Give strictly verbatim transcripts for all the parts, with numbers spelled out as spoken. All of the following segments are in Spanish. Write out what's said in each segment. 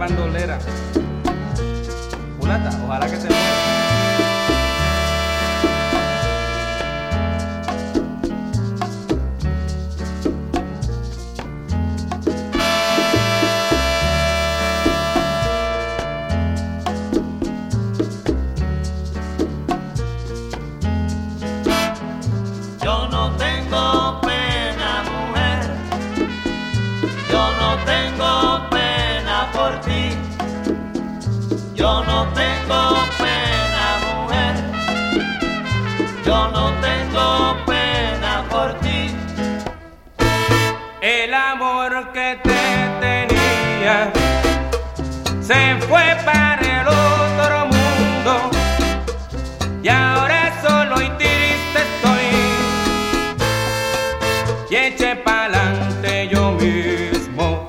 bandolera. Mulata, ojalá que te muera. Yo no tengo pena, mujer, yo no tengo pena por ti. Yo no tengo pena, mujer, yo no tengo pena por ti. El amor que te tenía se fue para el otro mundo y ahora solo y triste estoy y eché pa'lante yo mismo.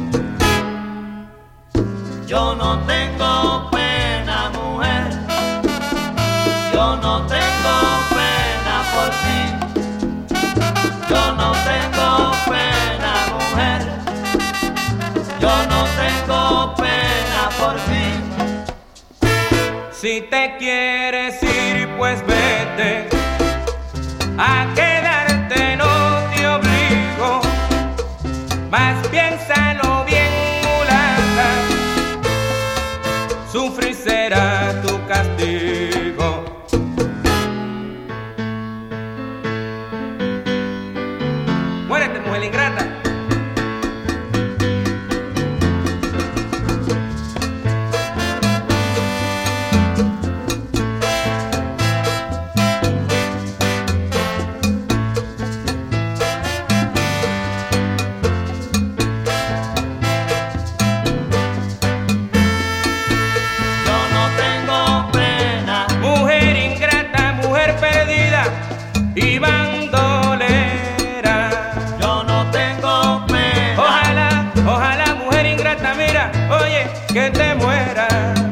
Yo no tengo pena, mujer, yo no tengo pena por ti. Yo no tengo pena, mujer, yo no tengo pena por ti. Si te quieres ir, pues vete. A quedarte no te obligo, más piénsalo bien, mulata, sufrir será tu castigo. Muérete, mujer ingrata. Y bandolera, yo no tengo pena. Ojalá, ojalá, mujer ingrata, mira, oye, que te muera.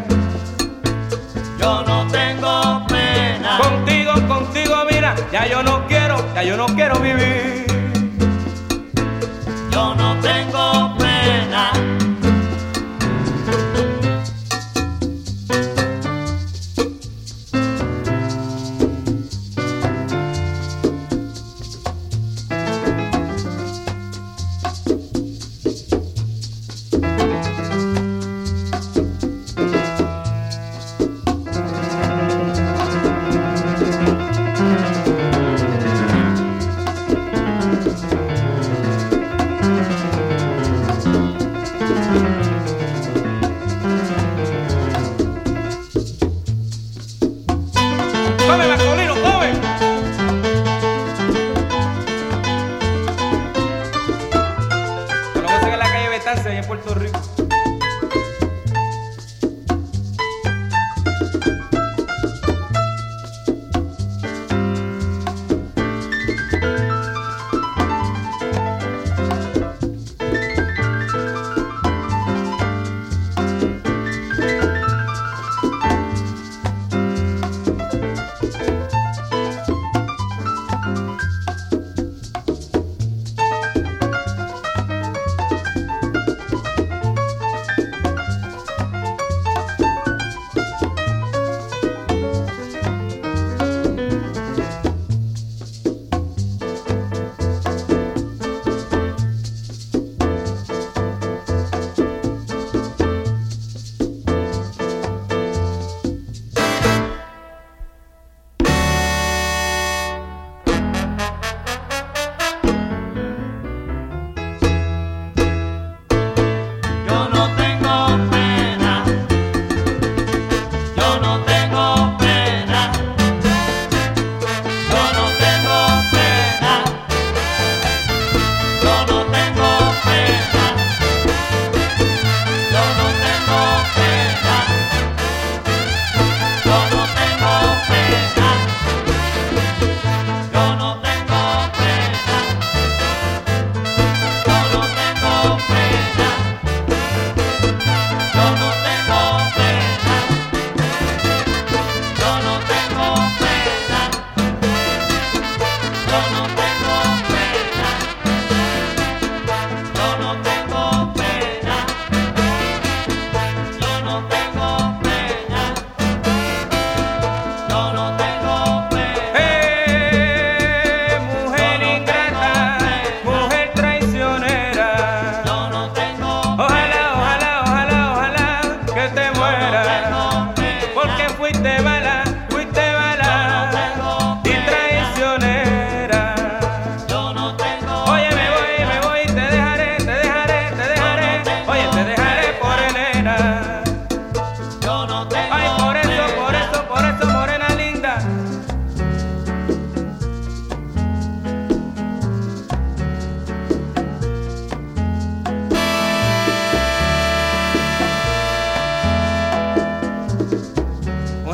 Yo no tengo pena. Contigo, contigo, mira, ya yo no quiero, ya yo no quiero vivir. Yo no tengo pena.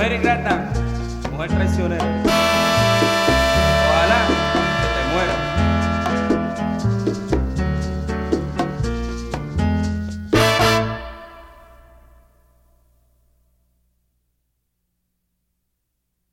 Mujer ingrata, mujer traicionera.